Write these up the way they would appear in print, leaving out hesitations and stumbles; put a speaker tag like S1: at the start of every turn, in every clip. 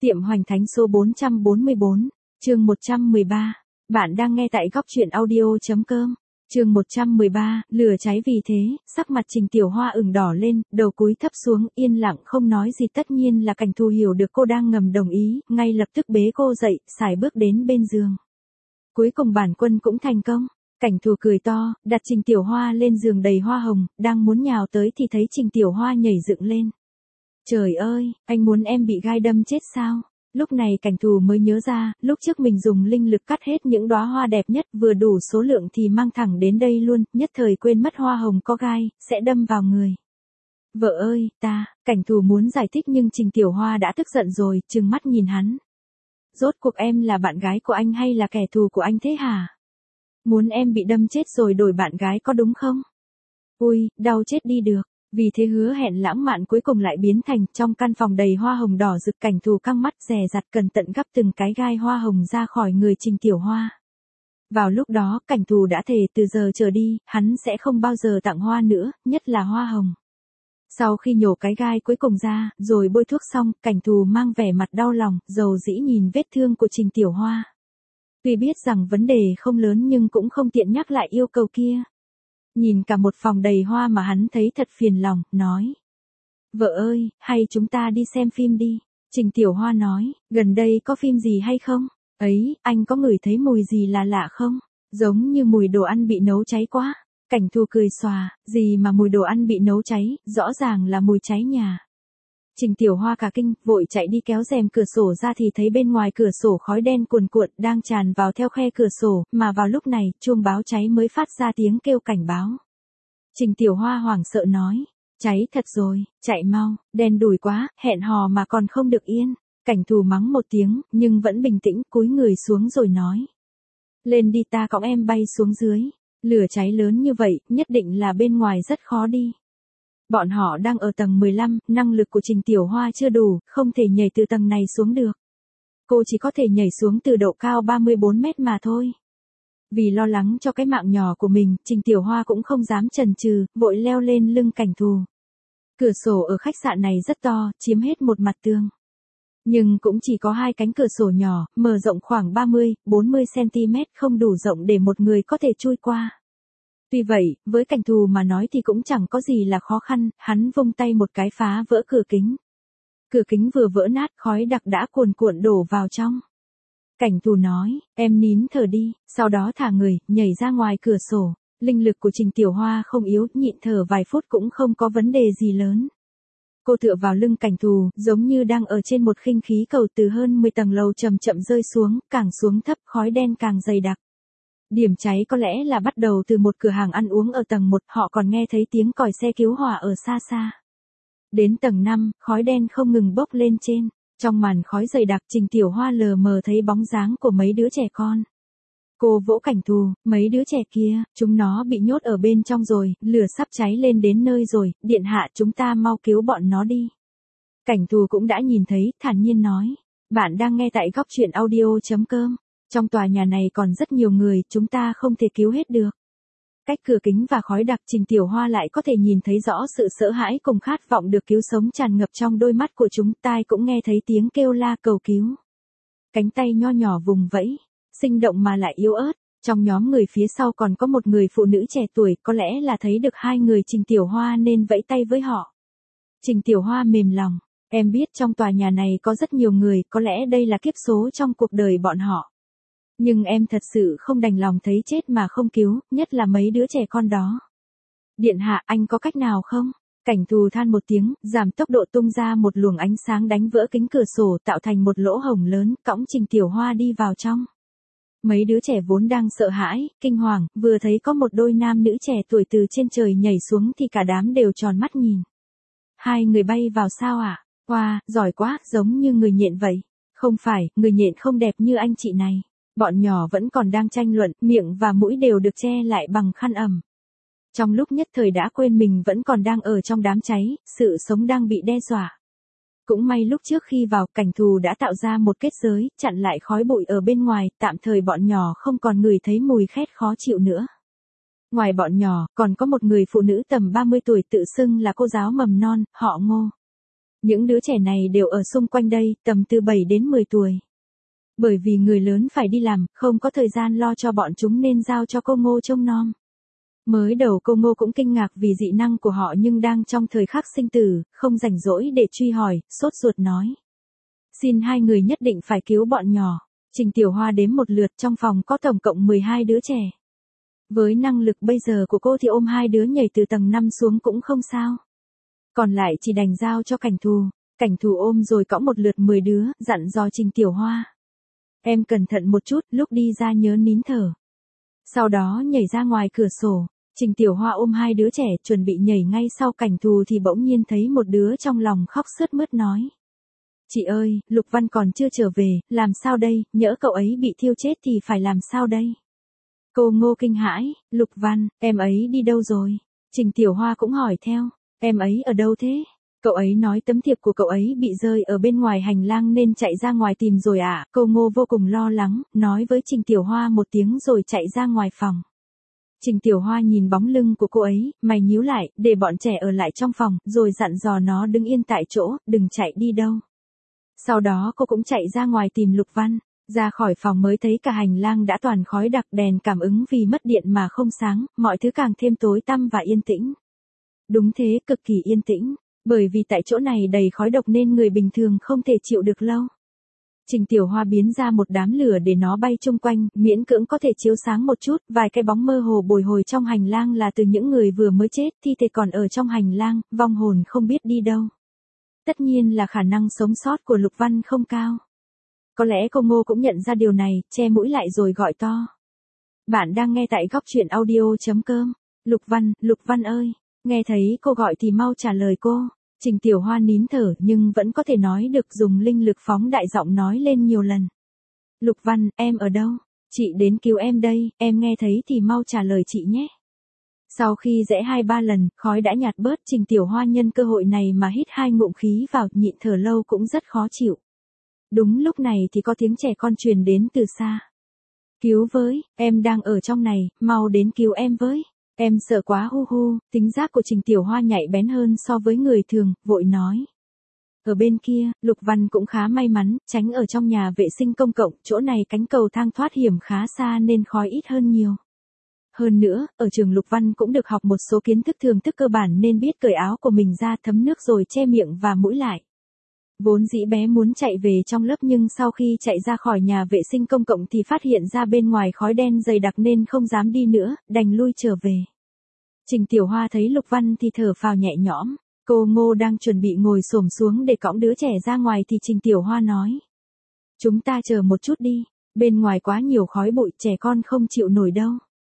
S1: Tiệm Hoành Thánh số 444, chương 113. Bạn đang nghe tại góc truyện audio.com. Chương 113, lửa cháy vì thế, sắc mặt Trình Tiểu Hoa ửng đỏ lên, đầu cúi thấp xuống, yên lặng không nói gì. Tất nhiên là Cảnh Thù hiểu được cô đang ngầm đồng ý, ngay lập tức bế cô dậy, sải bước đến bên giường. Cuối cùng bản quân cũng thành công. Cảnh Thù cười to, đặt Trình Tiểu Hoa lên giường đầy hoa hồng, đang muốn nhào tới thì thấy Trình Tiểu Hoa nhảy dựng lên. Trời ơi, anh muốn em bị gai đâm chết sao? Lúc này Cảnh Thù mới nhớ ra, lúc trước mình dùng linh lực cắt hết những đóa hoa đẹp nhất vừa đủ số lượng thì mang thẳng đến đây luôn, nhất thời quên mất hoa hồng có gai, sẽ đâm vào người. Vợ ơi, Cảnh Thù muốn giải thích nhưng Trình Tiểu Hoa đã tức giận rồi, trừng mắt nhìn hắn. Rốt cuộc em là bạn gái của anh hay là kẻ thù của anh thế hả? Muốn em bị đâm chết rồi đổi bạn gái có đúng không? Ui, đau chết đi được. Vì thế hứa hẹn lãng mạn cuối cùng lại biến thành trong căn phòng đầy hoa hồng đỏ rực. Cảnh Thù căng mắt dè dặt cẩn thận gắp từng cái gai hoa hồng ra khỏi người Trình Tiểu Hoa. Vào lúc đó Cảnh Thù đã thề từ giờ trở đi, hắn sẽ không bao giờ tặng hoa nữa, nhất là hoa hồng. Sau khi nhổ cái gai cuối cùng ra, rồi bôi thuốc xong, Cảnh Thù mang vẻ mặt đau lòng, dầu dĩ nhìn vết thương của Trình Tiểu Hoa. Tuy biết rằng vấn đề không lớn nhưng cũng không tiện nhắc lại yêu cầu kia. Nhìn cả một phòng đầy hoa mà hắn thấy thật phiền lòng, nói. Vợ ơi, hay chúng ta đi xem phim đi. Trình Tiểu Hoa nói, gần đây có phim gì hay không? Ấy, anh có ngửi thấy mùi gì là lạ không? Giống như mùi đồ ăn bị nấu cháy quá. Cảnh Thù cười xòa, gì mà mùi đồ ăn bị nấu cháy, rõ ràng là mùi cháy nhà. Trình Tiểu Hoa cả kinh, vội chạy đi kéo rèm cửa sổ ra thì thấy bên ngoài cửa sổ khói đen cuồn cuộn đang tràn vào theo khe cửa sổ, mà vào lúc này, chuông báo cháy mới phát ra tiếng kêu cảnh báo. Trình Tiểu Hoa hoảng sợ nói, cháy thật rồi, chạy mau, đen đủi quá, hẹn hò mà còn không được yên. Cảnh Thù mắng một tiếng, nhưng vẫn bình tĩnh, cúi người xuống rồi nói. Lên đi ta cõng em bay xuống dưới, lửa cháy lớn như vậy, nhất định là bên ngoài rất khó đi. Bọn họ đang ở tầng 15, năng lực của Trình Tiểu Hoa chưa đủ, không thể nhảy từ tầng này xuống được. Cô chỉ có thể nhảy xuống từ độ cao 34 mét mà thôi. Vì lo lắng cho cái mạng nhỏ của mình, Trình Tiểu Hoa cũng không dám chần chừ, vội leo lên lưng Cảnh Thù. Cửa sổ ở khách sạn này rất to, chiếm hết một mặt tường. Nhưng cũng chỉ có hai cánh cửa sổ nhỏ, mở rộng khoảng 30-40 cm, không đủ rộng để một người có thể chui qua. Tuy vậy, với Cảnh Thù mà nói thì cũng chẳng có gì là khó khăn, hắn vung tay một cái phá vỡ cửa kính. Cửa kính vừa vỡ nát, khói đặc đã cuồn cuộn đổ vào trong. Cảnh Thù nói, em nín thở đi, sau đó thả người, nhảy ra ngoài cửa sổ. Linh lực của Trình Tiểu Hoa không yếu, nhịn thở vài phút cũng không có vấn đề gì lớn. Cô tựa vào lưng Cảnh Thù, giống như đang ở trên một khinh khí cầu từ hơn 10 tầng lầu chậm chậm rơi xuống, càng xuống thấp khói đen càng dày đặc. Điểm cháy có lẽ là bắt đầu từ một cửa hàng ăn uống ở tầng 1, họ còn nghe thấy tiếng còi xe cứu hỏa ở xa xa. Đến tầng 5, khói đen không ngừng bốc lên trên, trong màn khói dày đặc Trình Tiểu Hoa lờ mờ thấy bóng dáng của mấy đứa trẻ con. Cô vỗ Cảnh Thù, mấy đứa trẻ kia, chúng nó bị nhốt ở bên trong rồi, lửa sắp cháy lên đến nơi rồi, điện hạ chúng ta mau cứu bọn nó đi. Cảnh Thù cũng đã nhìn thấy, thản nhiên nói, bạn đang nghe tại góc truyện audio.com. Trong tòa nhà này còn rất nhiều người, chúng ta không thể cứu hết được. Cách cửa kính và khói đặc Trình Tiểu Hoa lại có thể nhìn thấy rõ sự sợ hãi cùng khát vọng được cứu sống tràn ngập trong đôi mắt của chúng, tai cũng nghe thấy tiếng kêu la cầu cứu. Cánh tay nho nhỏ vùng vẫy, sinh động mà lại yếu ớt, trong nhóm người phía sau còn có một người phụ nữ trẻ tuổi, có lẽ là thấy được hai người Trình Tiểu Hoa nên vẫy tay với họ. Trình Tiểu Hoa mềm lòng, em biết trong tòa nhà này có rất nhiều người, có lẽ đây là kiếp số trong cuộc đời bọn họ. Nhưng em thật sự không đành lòng thấy chết mà không cứu, nhất là mấy đứa trẻ con đó. Điện hạ, anh có cách nào không? Cảnh Thù than một tiếng, giảm tốc độ tung ra một luồng ánh sáng đánh vỡ kính cửa sổ tạo thành một lỗ hổng lớn, cõng Trình Tiểu Hoa đi vào trong. Mấy đứa trẻ vốn đang sợ hãi, kinh hoàng, vừa thấy có một đôi nam nữ trẻ tuổi từ trên trời nhảy xuống thì cả đám đều tròn mắt nhìn. Hai người bay vào sao ạ? Wow, giỏi quá, giống như người nhện vậy. Không phải, người nhện không đẹp như anh chị này. Bọn nhỏ vẫn còn đang tranh luận, miệng và mũi đều được che lại bằng khăn ẩm. Trong lúc nhất thời đã quên mình vẫn còn đang ở trong đám cháy, sự sống đang bị đe dọa. Cũng may lúc trước khi vào, Cảnh Thù đã tạo ra một kết giới, chặn lại khói bụi ở bên ngoài, tạm thời bọn nhỏ không còn ngửi thấy mùi khét khó chịu nữa. Ngoài bọn nhỏ, còn có một người phụ nữ tầm 30 tuổi tự xưng là cô giáo mầm non, họ Ngô. Những đứa trẻ này đều ở xung quanh đây, tầm từ 7 đến 10 tuổi. Bởi vì người lớn phải đi làm, không có thời gian lo cho bọn chúng nên giao cho cô Ngô trông nom. Mới đầu cô Ngô cũng kinh ngạc vì dị năng của họ nhưng đang trong thời khắc sinh tử, không rảnh rỗi để truy hỏi, sốt ruột nói. Xin hai người nhất định phải cứu bọn nhỏ. Trình Tiểu Hoa đếm một lượt, trong phòng có tổng cộng 12 đứa trẻ. Với năng lực bây giờ của cô thì ôm hai đứa nhảy từ tầng 5 xuống cũng không sao. Còn lại chỉ đành giao cho cảnh thù ôm rồi cõng một lượt 10 đứa, dặn dò Trình Tiểu Hoa. Em cẩn thận một chút, lúc đi ra nhớ nín thở. Sau đó nhảy ra ngoài cửa sổ, Trình Tiểu Hoa ôm hai đứa trẻ chuẩn bị nhảy ngay sau cảnh thù thì bỗng nhiên thấy một đứa trong lòng khóc sướt mướt nói. Chị ơi, Lục Văn còn chưa trở về, làm sao đây, nhỡ cậu ấy bị thiêu chết thì phải làm sao đây? Cô Ngô kinh hãi, Lục Văn, em ấy đi đâu rồi? Trình Tiểu Hoa cũng hỏi theo, em ấy ở đâu thế? Cậu ấy nói tấm thiệp của cậu ấy bị rơi ở bên ngoài hành lang nên chạy ra ngoài tìm rồi ạ. Cô Ngô vô cùng lo lắng, nói với Trình Tiểu Hoa một tiếng rồi chạy ra ngoài phòng. Trình Tiểu Hoa nhìn bóng lưng của cô ấy, mày nhíu lại, để bọn trẻ ở lại trong phòng, rồi dặn dò nó đứng yên tại chỗ, đừng chạy đi đâu. Sau đó cô cũng chạy ra ngoài tìm Lục Văn, ra khỏi phòng mới thấy cả hành lang đã toàn khói đặc, đèn cảm ứng vì mất điện mà không sáng, mọi thứ càng thêm tối tăm và yên tĩnh. Đúng thế, cực kỳ yên tĩnh, bởi vì tại chỗ này đầy khói độc nên người bình thường không thể chịu được lâu. Trình Tiểu Hoa biến ra một đám lửa để nó bay chung quanh, miễn cưỡng có thể chiếu sáng một chút, vài cái bóng mơ hồ bồi hồi trong hành lang là từ những người vừa mới chết, thi thể còn ở trong hành lang, vong hồn không biết đi đâu. Tất nhiên là khả năng sống sót của Lục Văn không cao. Có lẽ cô Ngô cũng nhận ra điều này, che mũi lại rồi gọi to. Bạn đang nghe tại góc truyện audio.com. Lục Văn ơi, nghe thấy cô gọi thì mau trả lời cô. Trình Tiểu Hoa nín thở nhưng vẫn có thể nói được, dùng linh lực phóng đại giọng nói lên nhiều lần. Lục Văn, em ở đâu? Chị đến cứu em đây, em nghe thấy thì mau trả lời chị nhé. Sau khi rẽ 2-3 lần, khói đã nhạt bớt, Trình Tiểu Hoa nhân cơ hội này mà hít 2 ngụm khí vào, nhịn thở lâu cũng rất khó chịu. Đúng lúc này thì có tiếng trẻ con truyền đến từ xa. Cứu với, em đang ở trong này, mau đến cứu em với. Em sợ quá hu hu, tính giác của Trình Tiểu Hoa nhạy bén hơn so với người thường, vội nói. Ở bên kia, Lục Văn cũng khá may mắn, tránh ở trong nhà vệ sinh công cộng, chỗ này cánh cầu thang thoát hiểm khá xa nên khói ít hơn nhiều. Hơn nữa, ở trường Lục Văn cũng được học một số kiến thức thường thức cơ bản nên biết cởi áo của mình ra thấm nước rồi che miệng và mũi lại. Vốn dĩ bé muốn chạy về trong lớp nhưng sau khi chạy ra khỏi nhà vệ sinh công cộng thì phát hiện ra bên ngoài khói đen dày đặc nên không dám đi nữa, đành lui trở về. Trình Tiểu Hoa thấy Lục Văn thì thở phào nhẹ nhõm, cô Ngô đang chuẩn bị ngồi xổm xuống để cõng đứa trẻ ra ngoài thì Trình Tiểu Hoa nói. Chúng ta chờ một chút đi, bên ngoài quá nhiều khói bụi, trẻ con không chịu nổi đâu.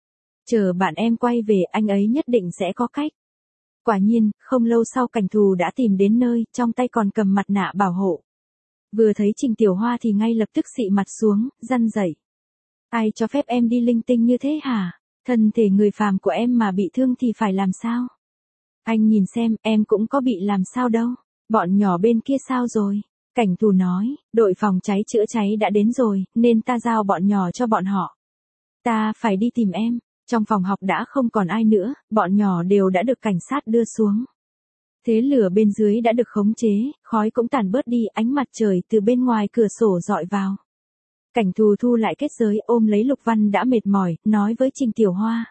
S1: Chờ bạn em quay về, anh ấy nhất định sẽ có cách. Quả nhiên, không lâu sau cảnh thù đã tìm đến nơi, trong tay còn cầm mặt nạ bảo hộ. Vừa thấy Trình Tiểu Hoa thì ngay lập tức xị mặt xuống, răn rẩy. Ai cho phép em đi linh tinh như thế hả? Thân thể người phàm của em mà bị thương thì phải làm sao? Anh nhìn xem, em cũng có bị làm sao đâu. Bọn nhỏ bên kia sao rồi? Cảnh thù nói, đội phòng cháy chữa cháy đã đến rồi, nên ta giao bọn nhỏ cho bọn họ. Ta phải đi tìm em. Trong phòng học đã không còn ai nữa, bọn nhỏ đều đã được cảnh sát đưa xuống. Thế lửa bên dưới đã được khống chế, khói cũng tàn bớt đi, ánh mặt trời từ bên ngoài cửa sổ dọi vào. Cảnh thù thu lại kết giới, ôm lấy Lục Văn đã mệt mỏi, nói với Trình Tiểu Hoa.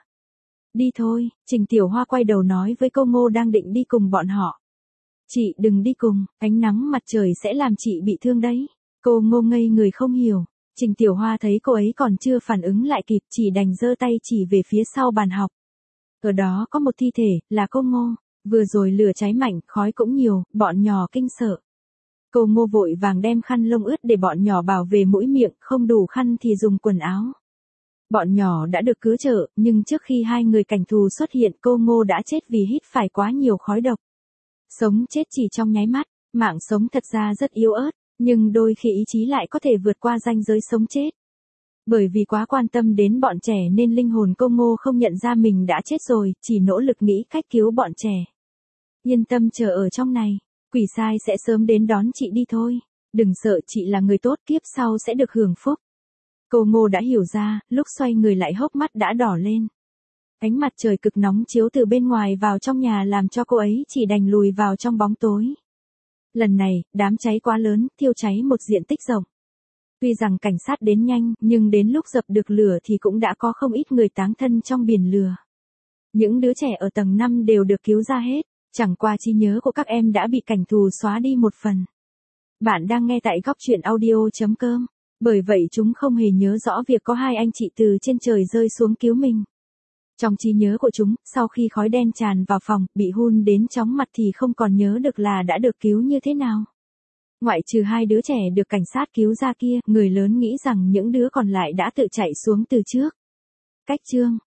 S1: Đi thôi, Trình Tiểu Hoa quay đầu nói với cô Ngô đang định đi cùng bọn họ. Chị đừng đi cùng, ánh nắng mặt trời sẽ làm chị bị thương đấy. Cô Ngô ngây người không hiểu. Trình Tiểu Hoa thấy cô ấy còn chưa phản ứng lại kịp, chỉ đành giơ tay chỉ về phía sau bàn học. Ở đó có một thi thể, là cô Ngô. Vừa rồi lửa cháy mạnh, khói cũng nhiều, bọn nhỏ kinh sợ. Cô Ngô vội vàng đem khăn lông ướt để bọn nhỏ bảo vệ mũi miệng, không đủ khăn thì dùng quần áo. Bọn nhỏ đã được cứu trợ, nhưng trước khi hai người cảnh thù xuất hiện cô Ngô đã chết vì hít phải quá nhiều khói độc. Sống chết chỉ trong nháy mắt, mạng sống thật ra rất yếu ớt. Nhưng đôi khi ý chí lại có thể vượt qua ranh giới sống chết. Bởi vì quá quan tâm đến bọn trẻ nên linh hồn cô Ngô không nhận ra mình đã chết rồi, chỉ nỗ lực nghĩ cách cứu bọn trẻ. Yên tâm chờ ở trong này, quỷ sai sẽ sớm đến đón chị đi thôi. Đừng sợ, chị là người tốt, kiếp sau sẽ được hưởng phúc. Cô Ngô đã hiểu ra, lúc xoay người lại hốc mắt đã đỏ lên. Ánh mặt trời cực nóng chiếu từ bên ngoài vào trong nhà làm cho cô ấy chỉ đành lùi vào trong bóng tối. Lần này, đám cháy quá lớn, thiêu cháy một diện tích rộng. Tuy rằng cảnh sát đến nhanh, nhưng đến lúc dập được lửa thì cũng đã có không ít người táng thân trong biển lửa. Những đứa trẻ ở tầng 5 đều được cứu ra hết, chẳng qua trí nhớ của các em đã bị cảnh thù xóa đi một phần. Bạn đang nghe tại góc truyện audio.com, bởi vậy chúng không hề nhớ rõ việc có hai anh chị từ trên trời rơi xuống cứu mình. Trong trí nhớ của chúng, sau khi khói đen tràn vào phòng, bị hun đến chóng mặt thì không còn nhớ được là đã được cứu như thế nào. Ngoại trừ hai đứa trẻ được cảnh sát cứu ra kia, người lớn nghĩ rằng những đứa còn lại đã tự chạy xuống từ trước. Cách chương